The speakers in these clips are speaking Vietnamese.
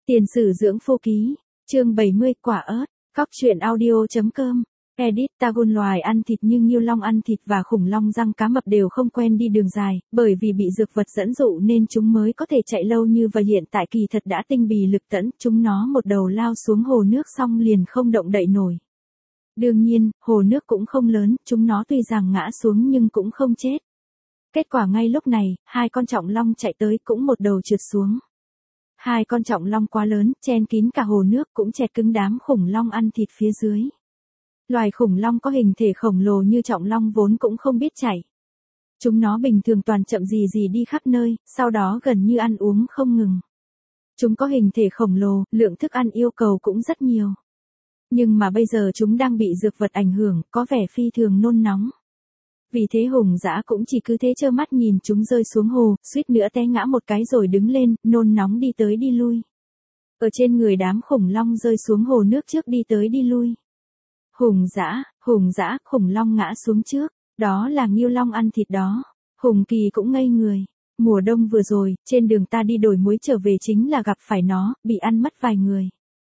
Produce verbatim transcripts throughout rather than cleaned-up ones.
Tiền sử dưỡng phu ký, chương bảy mươi, quả ớt, Cóc truyện audio.com, edit. Tagun loài ăn thịt nhưng Ngưu Long ăn thịt và khủng long răng cá mập đều không quen đi đường dài, bởi vì bị dược vật dẫn dụ nên chúng mới có thể chạy lâu như vậy. Hiện tại kỳ thật đã tinh bì lực tẫn, chúng nó một đầu lao xuống hồ nước xong liền không động đậy nổi. Đương nhiên, hồ nước cũng không lớn, chúng nó tuy rằng ngã xuống nhưng cũng không chết. Kết quả ngay lúc này, hai con trọng long chạy tới cũng một đầu trượt xuống. Hai con trọng long quá lớn, chen kín cả hồ nước cũng chẹt cứng đám khủng long ăn thịt phía dưới. Loài khủng long có hình thể khổng lồ như trọng long vốn cũng không biết chạy. Chúng nó bình thường toàn chậm gì gì đi khắp nơi, sau đó gần như ăn uống không ngừng. Chúng có hình thể khổng lồ, lượng thức ăn yêu cầu cũng rất nhiều. Nhưng mà bây giờ chúng đang bị dược vật ảnh hưởng, có vẻ phi thường nôn nóng. Vì thế Hùng Dã cũng chỉ cứ thế trơ mắt nhìn chúng rơi xuống hồ, suýt nữa té ngã một cái rồi đứng lên, nôn nóng đi tới đi lui. Ở trên người đám khủng long rơi xuống hồ nước trước đi tới đi lui. Hùng Dã, Hùng Dã, khủng long ngã xuống trước, đó là Ngưu Long ăn thịt đó. Hùng Kỳ cũng ngây người. Mùa đông vừa rồi, trên đường ta đi đổi muối trở về chính là gặp phải nó, bị ăn mất vài người.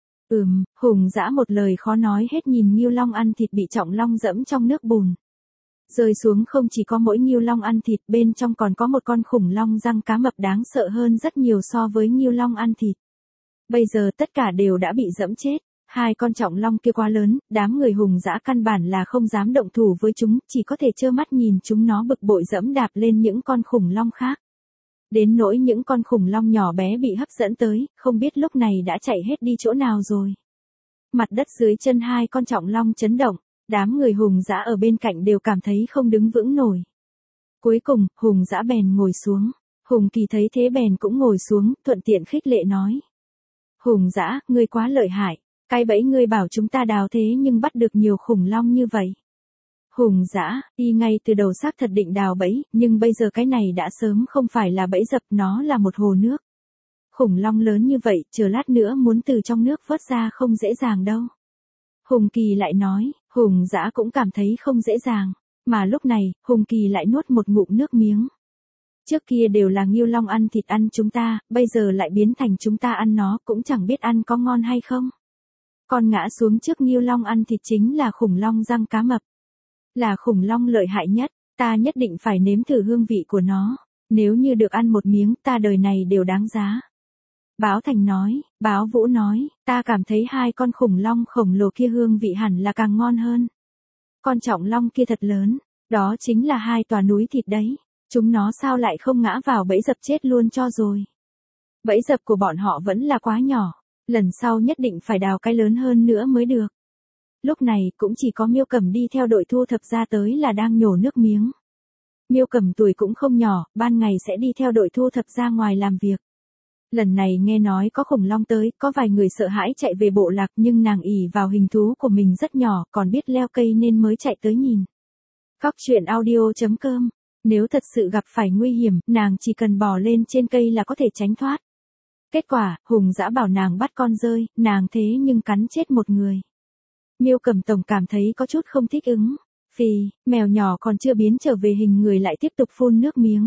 Ừm, Hùng Dã một lời khó nói hết nhìn Ngưu Long ăn thịt bị trọng long dẫm trong nước bùn. Rơi xuống không chỉ có mỗi Ngưu Long ăn thịt, bên trong còn có một con khủng long răng cá mập đáng sợ hơn rất nhiều so với Ngưu Long ăn thịt. Bây giờ tất cả đều đã bị dẫm chết. Hai con trọng long kia quá lớn, đám người Hùng Dã căn bản là không dám động thủ với chúng, chỉ có thể trơ mắt nhìn chúng nó bực bội dẫm đạp lên những con khủng long khác. Đến nỗi những con khủng long nhỏ bé bị hấp dẫn tới, không biết lúc này đã chạy hết đi chỗ nào rồi. Mặt đất dưới chân hai con trọng long chấn động, đám người Hùng Dã ở bên cạnh đều cảm thấy không đứng vững nổi. Cuối cùng, Hùng Dã bèn ngồi xuống. Hùng Kỳ thấy thế bèn cũng ngồi xuống, thuận tiện khích lệ nói. Hùng Dã, ngươi quá lợi hại. Cái bẫy ngươi bảo chúng ta đào thế nhưng bắt được nhiều khủng long như vậy. Hùng Dã, y ngay từ đầu xác thật định đào bẫy, nhưng bây giờ cái này đã sớm không phải là bẫy dập, nó là một hồ nước. Khủng long lớn như vậy, chờ lát nữa muốn từ trong nước vớt ra không dễ dàng đâu. Hùng Kỳ lại nói, Hùng Dã cũng cảm thấy không dễ dàng, mà lúc này, Hùng Kỳ lại nuốt một ngụm nước miếng. Trước kia đều là Ngưu Long ăn thịt ăn chúng ta, bây giờ lại biến thành chúng ta ăn nó, cũng chẳng biết ăn có ngon hay không. Con ngã xuống trước Ngưu Long ăn thịt chính là khủng long răng cá mập. Là khủng long lợi hại nhất, ta nhất định phải nếm thử hương vị của nó, nếu như được ăn một miếng ta đời này đều đáng giá. Báo Thành nói, Báo Vũ nói, ta cảm thấy hai con khủng long khổng lồ kia hương vị hẳn là càng ngon hơn. Con trọng long kia thật lớn, đó chính là hai tòa núi thịt đấy, chúng nó sao lại không ngã vào bẫy dập chết luôn cho rồi. Bẫy dập của bọn họ vẫn là quá nhỏ, lần sau nhất định phải đào cái lớn hơn nữa mới được. Lúc này cũng chỉ có Miêu Cẩm đi theo đội thu thập ra tới là đang nhổ nước miếng. Miêu Cẩm tuổi cũng không nhỏ, ban ngày sẽ đi theo đội thu thập ra ngoài làm việc. Lần này nghe nói có khủng long tới, có vài người sợ hãi chạy về bộ lạc nhưng nàng ỷ vào hình thú của mình rất nhỏ, còn biết leo cây nên mới chạy tới nhìn. Cóc truyện audio.com, nếu thật sự gặp phải nguy hiểm, nàng chỉ cần bò lên trên cây là có thể tránh thoát. Kết quả, Hùng Dã bảo nàng bắt con rơi, nàng thế nhưng cắn chết một người. Miêu Cẩm tổng cảm thấy có chút không thích ứng. Phì, mèo nhỏ còn chưa biến trở về hình người lại tiếp tục phun nước miếng.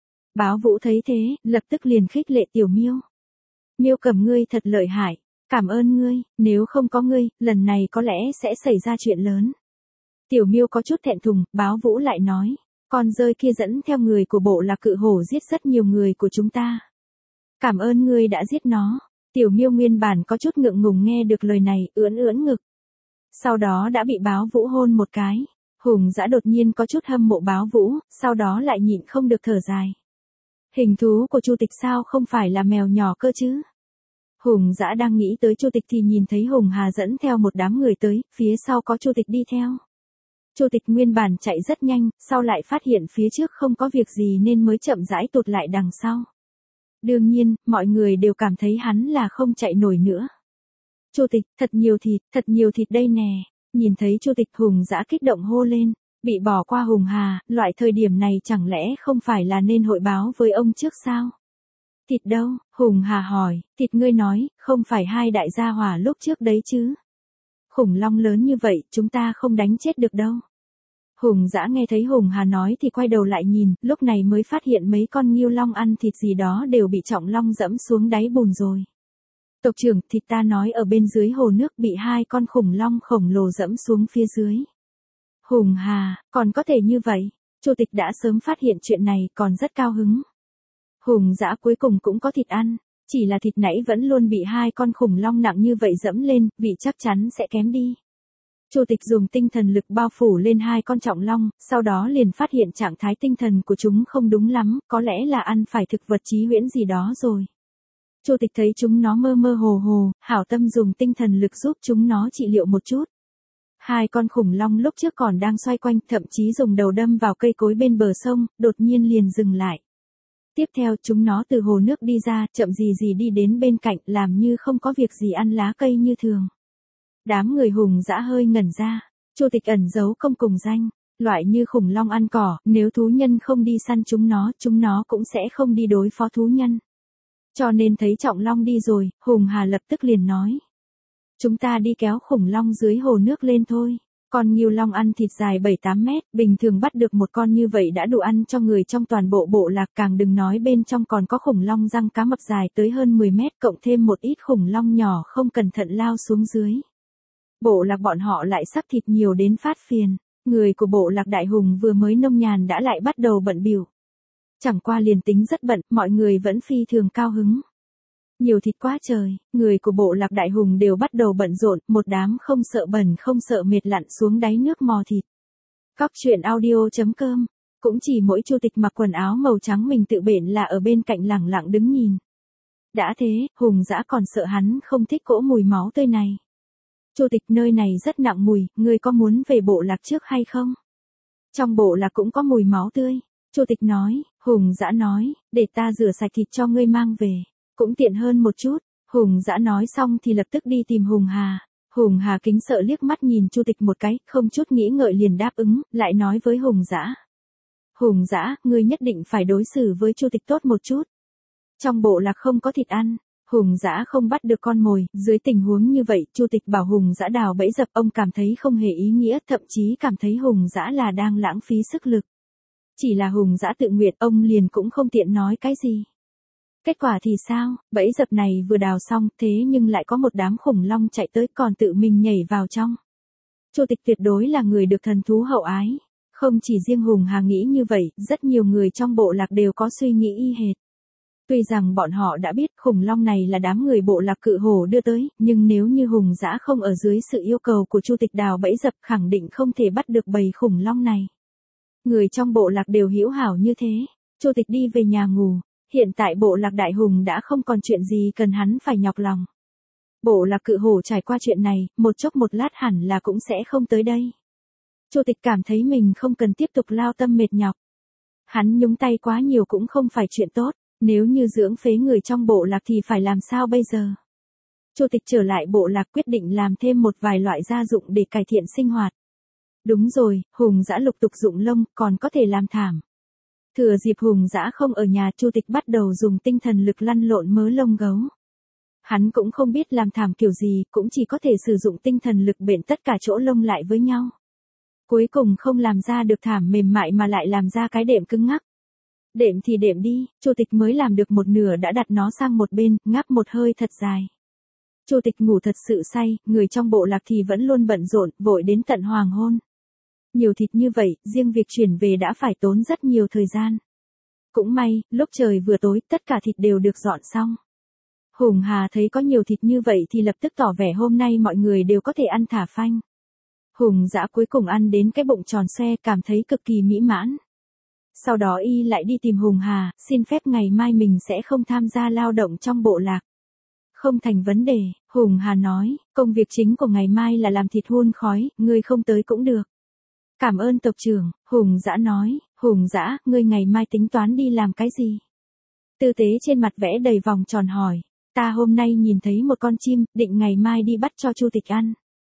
Báo Vũ thấy thế, lập tức liền khích lệ Tiểu Miêu. Miêu Cẩm ngươi thật lợi hại, cảm ơn ngươi, nếu không có ngươi, lần này có lẽ sẽ xảy ra chuyện lớn. Tiểu Miêu có chút thẹn thùng, Báo Vũ lại nói, con rơi kia dẫn theo người của bộ lạc cự hổ giết rất nhiều người của chúng ta. Cảm ơn ngươi đã giết nó. Tiểu Miêu nguyên bản có chút ngượng ngùng nghe được lời này, ưỡn ưỡn ngực. Sau đó đã bị Báo Vũ hôn một cái. Hùng Dã đột nhiên có chút hâm mộ Báo Vũ, sau đó lại nhịn không được thở dài. Hình thú của Chu Tịch sao không phải là mèo nhỏ cơ chứ? Hùng Dã đang nghĩ tới Chu Tịch thì nhìn thấy Hùng Hà dẫn theo một đám người tới, phía sau có Chu Tịch đi theo. Chu Tịch nguyên bản chạy rất nhanh, sau lại phát hiện phía trước không có việc gì nên mới chậm rãi tụt lại đằng sau. Đương nhiên, mọi người đều cảm thấy hắn là không chạy nổi nữa. Chu Tịch, thật nhiều thịt, thật nhiều thịt đây nè. Nhìn thấy Chu Tịch, Hùng Dã kích động hô lên, bị bỏ qua Hùng Hà, loại thời điểm này chẳng lẽ không phải là nên hội báo với ông trước sao? Thịt đâu? Hùng Hà hỏi, thịt ngươi nói, không phải hai đại gia hỏa lúc trước đấy chứ? Khủng long lớn như vậy, chúng ta không đánh chết được đâu. Hùng Dã nghe thấy Hùng Hà nói thì quay đầu lại nhìn, lúc này mới phát hiện mấy con Ngưu Long ăn thịt gì đó đều bị trọng long dẫm xuống đáy bùn rồi. Tộc trưởng, thịt ta nói ở bên dưới hồ nước bị hai con khủng long khổng lồ dẫm xuống phía dưới. Hùng Hà, còn có thể như vậy? Chu tịch đã sớm phát hiện chuyện này còn rất cao hứng. Hùng Dã cuối cùng cũng có thịt ăn, chỉ là thịt nãy vẫn luôn bị hai con khủng long nặng như vậy dẫm lên, vị chắc chắn sẽ kém đi. Chu tịch dùng tinh thần lực bao phủ lên hai con trọng long, sau đó liền phát hiện trạng thái tinh thần của chúng không đúng lắm, có lẽ là ăn phải thực vật chí huyễn gì đó rồi. Chu tịch thấy chúng nó mơ mơ hồ hồ, hảo tâm dùng tinh thần lực giúp chúng nó trị liệu một chút. Hai con khủng long lúc trước còn đang xoay quanh, thậm chí dùng đầu đâm vào cây cối bên bờ sông, đột nhiên liền dừng lại. Tiếp theo chúng nó từ hồ nước đi ra, chậm gì gì đi đến bên cạnh, làm như không có việc gì ăn lá cây như thường. Đám người Hùng Dã hơi ngẩn ra, Chu tịch ẩn giấu công cùng danh, loại như khủng long ăn cỏ, nếu thú nhân không đi săn chúng nó, chúng nó cũng sẽ không đi đối phó thú nhân. Cho nên thấy trọng long đi rồi, Hùng Hà lập tức liền nói. Chúng ta đi kéo khủng long dưới hồ nước lên thôi. Con ngưu long ăn thịt dài bảy tám mét, bình thường bắt được một con như vậy đã đủ ăn cho người trong toàn bộ bộ lạc, càng đừng nói bên trong còn có khủng long răng cá mập dài tới hơn mười mét, cộng thêm một ít khủng long nhỏ không cẩn thận lao xuống dưới. Bộ lạc bọn họ lại sắp thịt nhiều đến phát phiền, người của bộ lạc Đại Hùng vừa mới nông nhàn đã lại bắt đầu bận bịu. Chẳng qua liền tính rất bận, mọi người vẫn phi thường cao hứng. Nhiều thịt quá trời, người của bộ lạc Đại Hùng đều bắt đầu bận rộn, một đám không sợ bẩn không sợ mệt lặn xuống đáy nước mò thịt. Cóc truyện audio chấm com, cũng chỉ mỗi Chu tịch mặc quần áo màu trắng mình tự bện là ở bên cạnh lẳng lặng đứng nhìn. Đã thế, Hùng Dã còn sợ hắn không thích cỗ mùi máu tươi này. Chu tịch, nơi này rất nặng mùi, ngươi có muốn về bộ lạc trước hay không? Trong bộ lạc cũng có mùi máu tươi. Chu tịch nói. Hùng Dã nói, để ta rửa sạch thịt cho ngươi mang về, cũng tiện hơn một chút. Hùng Dã nói xong thì lập tức đi tìm Hùng Hà. Hùng Hà kính sợ liếc mắt nhìn Chu tịch một cái, không chút nghĩ ngợi liền đáp ứng, lại nói với Hùng Dã. Hùng Dã, ngươi nhất định phải đối xử với Chu tịch tốt một chút. Trong bộ lạc không có thịt ăn. Hùng Dã không bắt được con mồi, dưới tình huống như vậy, Chu tịch bảo Hùng Dã đào bẫy dập, ông cảm thấy không hề ý nghĩa, thậm chí cảm thấy Hùng Dã là đang lãng phí sức lực. Chỉ là Hùng Dã tự nguyện, ông liền cũng không tiện nói cái gì. Kết quả thì sao, bẫy dập này vừa đào xong, thế nhưng lại có một đám khủng long chạy tới còn tự mình nhảy vào trong. Chu tịch tuyệt đối là người được thần thú hậu ái. Không chỉ riêng Hùng Hà nghĩ như vậy, rất nhiều người trong bộ lạc đều có suy nghĩ y hệt. Tuy rằng bọn họ đã biết khủng long này là đám người bộ lạc Cự Hổ đưa tới, nhưng nếu như Hùng Dã không ở dưới sự yêu cầu của Chu tịch đào bẫy dập, khẳng định không thể bắt được bầy khủng long này. Người trong bộ lạc đều hữu hảo như thế. Chu tịch đi về nhà ngủ. Hiện tại bộ lạc Đại Hùng đã không còn chuyện gì cần hắn phải nhọc lòng. Bộ lạc Cự Hổ trải qua chuyện này, một chốc một lát hẳn là cũng sẽ không tới đây. Chu tịch cảm thấy mình không cần tiếp tục lao tâm mệt nhọc. Hắn nhúng tay quá nhiều cũng không phải chuyện tốt, nếu như dưỡng phế người trong bộ lạc thì phải làm sao bây giờ? Chu tịch trở lại bộ lạc quyết định làm thêm một vài loại gia dụng để cải thiện sinh hoạt. Đúng rồi, Hùng Dã lục tục dụng lông, còn có thể làm thảm. Thừa dịp Hùng Dã không ở nhà, Chu tịch bắt đầu dùng tinh thần lực lăn lộn mớ lông gấu. Hắn cũng không biết làm thảm kiểu gì, cũng chỉ có thể sử dụng tinh thần lực bện tất cả chỗ lông lại với nhau. Cuối cùng không làm ra được thảm mềm mại mà lại làm ra cái đệm cứng ngắc. Đệm thì đệm đi, Chu tịch mới làm được một nửa đã đặt nó sang một bên, ngáp một hơi thật dài. Chu tịch ngủ thật sự say, người trong bộ lạc thì vẫn luôn bận rộn, vội đến tận hoàng hôn. Nhiều thịt như vậy, riêng việc chuyển về đã phải tốn rất nhiều thời gian. Cũng may, lúc trời vừa tối, tất cả thịt đều được dọn xong. Hùng Hà thấy có nhiều thịt như vậy thì lập tức tỏ vẻ hôm nay mọi người đều có thể ăn thả phanh. Hùng Dã cuối cùng ăn đến cái bụng tròn xoe, cảm thấy cực kỳ mỹ mãn. Sau đó y lại đi tìm Hùng Hà, xin phép ngày mai mình sẽ không tham gia lao động trong bộ lạc. Không thành vấn đề, Hùng Hà nói, công việc chính của ngày mai là làm thịt hun khói, ngươi không tới cũng được. Cảm ơn tộc trưởng, Hùng Dã nói. Hùng Dã, ngươi ngày mai tính toán đi làm cái gì? Tư tế trên mặt vẽ đầy vòng tròn hỏi. Ta hôm nay nhìn thấy một con chim, định ngày mai đi bắt cho Chu tịch ăn.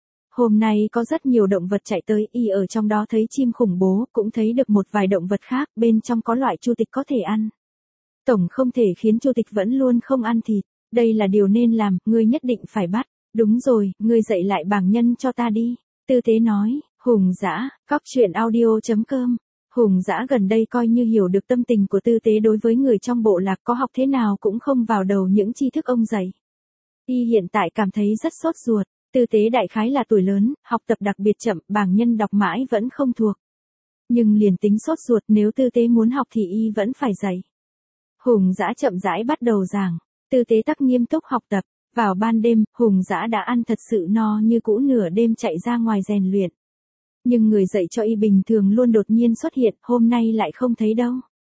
Hôm nay có rất nhiều động vật chạy tới, y ở trong đó thấy chim khủng bố, cũng thấy được một vài động vật khác, bên trong có loại Chu tịch có thể ăn. Tổng không thể khiến Chu tịch vẫn luôn không ăn thịt, đây là điều nên làm, ngươi nhất định phải bắt. Đúng rồi, ngươi dạy lại bảng nhân cho ta đi. Tư tế nói. Hùng Dã, cóc truyện audio chấm com. Hùng Dã gần đây coi như hiểu được tâm tình của tư tế đối với người trong bộ lạc, có học thế nào cũng không vào đầu những tri thức ông dạy. Y hiện tại cảm thấy rất sốt ruột, tư tế đại khái là tuổi lớn, học tập đặc biệt chậm, bảng nhân đọc mãi vẫn không thuộc. Nhưng liền tính sốt ruột nếu tư tế muốn học thì Y vẫn phải dạy. Hùng Dã chậm rãi bắt đầu giảng, tư tế tắc nghiêm túc học tập, vào ban đêm, Hùng Dã đã ăn thật sự no như cũ nửa đêm chạy ra ngoài rèn luyện. Nhưng người dạy cho Y bình thường luôn đột nhiên xuất hiện, hôm nay lại không thấy đâu.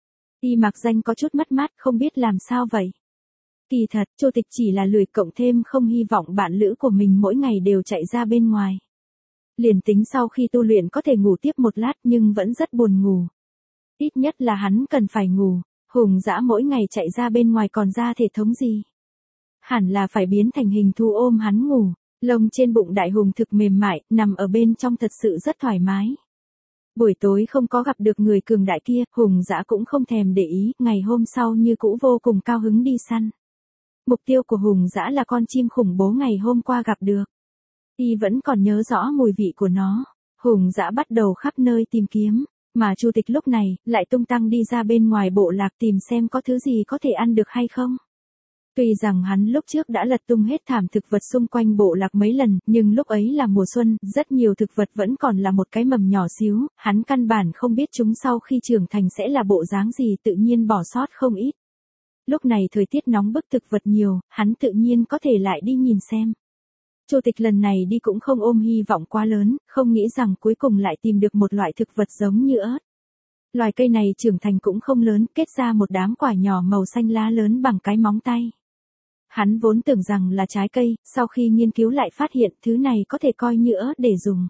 Y mặc danh có chút mất mát, không biết làm sao vậy. Kỳ thật, Chu Tịch chỉ là lười, cộng thêm không hy vọng bạn lữ của mình mỗi ngày đều chạy ra bên ngoài. Liền tính sau khi tu luyện có thể ngủ tiếp một lát nhưng vẫn rất buồn ngủ. Ít nhất là hắn cần phải ngủ, Hùng Dã mỗi ngày chạy ra bên ngoài còn ra thể thống gì. Hẳn là phải biến thành hình thú ôm hắn ngủ, lông trên bụng đại hùng thực mềm mại, nằm ở bên trong thật sự rất thoải mái. Buổi tối không có gặp được người cường đại kia, Hùng Dã cũng không thèm để ý, ngày hôm sau như cũ vô cùng cao hứng đi săn. Mục tiêu của Hùng Dã là con chim khủng bố ngày hôm qua gặp được. Y vẫn còn nhớ rõ mùi vị của nó. Hùng Dã bắt đầu khắp nơi tìm kiếm, mà Chu Tịch lúc này lại tung tăng đi ra bên ngoài bộ lạc tìm xem có thứ gì có thể ăn được hay không. Tuy rằng hắn lúc trước đã lật tung hết thảm thực vật xung quanh bộ lạc mấy lần, nhưng lúc ấy là mùa xuân, rất nhiều thực vật vẫn còn là một cái mầm nhỏ xíu, hắn căn bản không biết chúng sau khi trưởng thành sẽ là bộ dáng gì, tự nhiên bỏ sót không ít. Lúc này thời tiết nóng bức thực vật nhiều, hắn tự nhiên có thể lại đi nhìn xem. Chu Tịch lần này đi cũng không ôm hy vọng quá lớn, không nghĩ rằng cuối cùng lại tìm được một loại thực vật giống như ớt. Loài cây này trưởng thành cũng không lớn, kết ra một đám quả nhỏ màu xanh lá lớn bằng cái móng tay. Hắn vốn tưởng rằng là trái cây, sau khi nghiên cứu lại phát hiện thứ này có thể coi như ớt để dùng.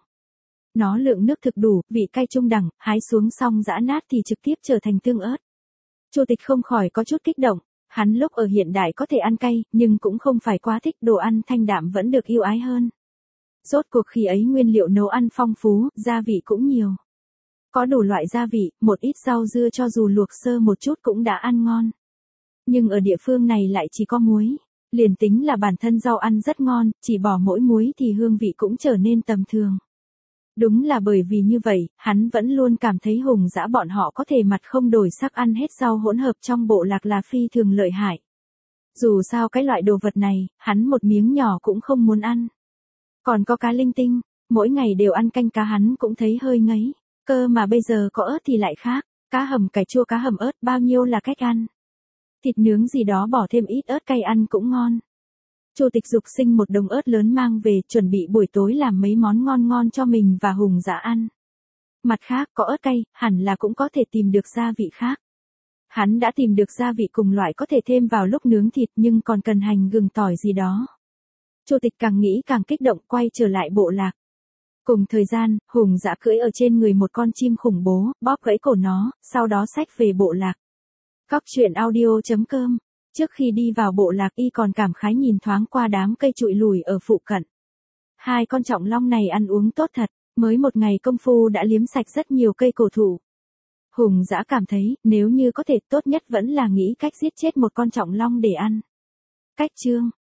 Nó lượng nước thực đủ, vị cay trung đẳng, hái xuống xong giã nát thì trực tiếp trở thành tương ớt. Chu Tịch không khỏi có chút kích động, hắn lúc ở hiện đại có thể ăn cay, nhưng cũng không phải quá thích, đồ ăn thanh đạm vẫn được yêu ái hơn. Rốt cuộc khi ấy nguyên liệu nấu ăn phong phú, gia vị cũng nhiều. Có đủ loại gia vị, một ít rau dưa cho dù luộc sơ một chút cũng đã ăn ngon. Nhưng ở địa phương này lại chỉ có muối. Liền tính là bản thân rau ăn rất ngon, chỉ bỏ mỗi muối thì hương vị cũng trở nên tầm thường. Đúng là bởi vì như vậy, hắn vẫn luôn cảm thấy Hùng Dã bọn họ có thể mặt không đổi sắc ăn hết rau hỗn hợp trong bộ lạc là phi thường lợi hại. Dù sao cái loại đồ vật này, hắn một miếng nhỏ cũng không muốn ăn. Còn có cá linh tinh, mỗi ngày đều ăn canh cá hắn cũng thấy hơi ngấy. Cơ mà bây giờ có ớt thì lại khác, cá hầm cải chua, cá hầm ớt, bao nhiêu là cách ăn. Thịt nướng gì đó bỏ thêm ít ớt cay ăn cũng ngon. Chu Tịch dục sinh một đống ớt lớn mang về, chuẩn bị buổi tối làm mấy món ngon ngon cho mình và Hùng Dã ăn. Mặt khác, có ớt cay, hẳn là cũng có thể tìm được gia vị khác. Hắn đã tìm được gia vị cùng loại có thể thêm vào lúc nướng thịt nhưng còn cần hành gừng tỏi gì đó. Chu Tịch càng nghĩ càng kích động, quay trở lại bộ lạc. Cùng thời gian, Hùng Dã cưỡi ở trên người một con chim khủng bố, bóp gãy cổ nó, sau đó xách về bộ lạc. Cóc truyện audio chấm com. Trước khi đi vào bộ lạc Y còn cảm khái nhìn thoáng qua đám cây trụi lùi ở phụ cận. Hai con trọng long này ăn uống tốt thật, mới một ngày công phu đã liếm sạch rất nhiều cây cổ thụ. Hùng Dã cảm thấy, nếu như có thể tốt nhất vẫn là nghĩ cách giết chết một con trọng long để ăn. Cách chương